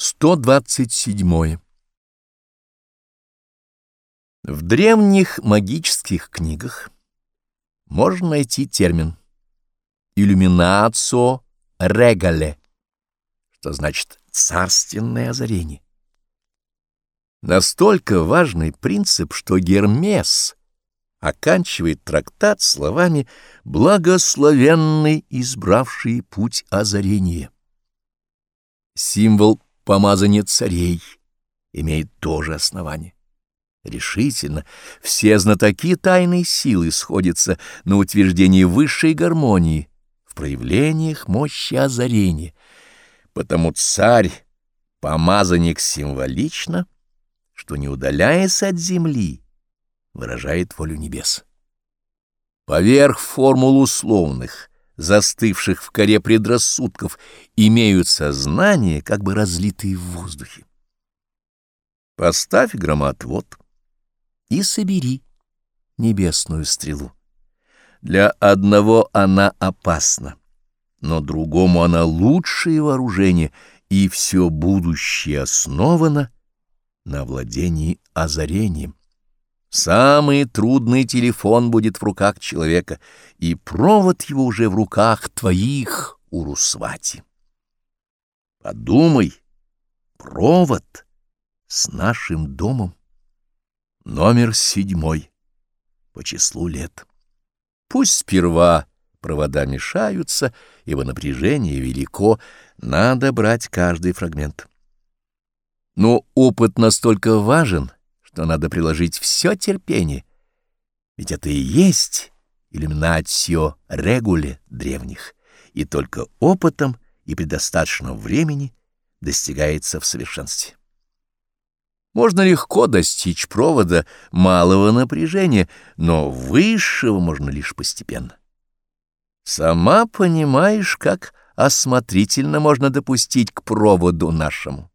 127. В древних магических книгах можно найти термин «иллюминацио регале», что значит «царственное озарение». Настолько важный принцип, что Гермес оканчивает трактат словами «благословенный, избравший путь озарения». Символ помазания царей имеет тоже основание. Решительно все знатоки тайной силы сходятся на утверждении высшей гармонии в проявлениях мощи озарения. Потому царь, помазанник символично, что, не удаляясь от земли, выражает волю небес. Поверх формул условных, застывших в коре предрассудков, имеются знания, как бы разлитые в воздухе. Поставь громоотвод и собери небесную стрелу. Для одного она опасна, но другому она лучшее вооружение, и все будущее основано на владении озарением. Самый трудный телефон будет в руках человека, и провод его уже в руках твоих, Урусвати. Подумай, провод с нашим домом. Номер 7 по числу лет. Пусть сперва провода мешаются, ибо напряжение велико, надо брать каждый фрагмент. Но опыт настолько важен, что надо приложить все терпение, ведь это и есть иллюминацио регуле древних, и только опытом и при достаточном времени достигается в совершенстве. Можно легко достичь провода малого напряжения, но высшего можно лишь постепенно. Сама понимаешь, как осмотрительно можно допустить к проводу нашему.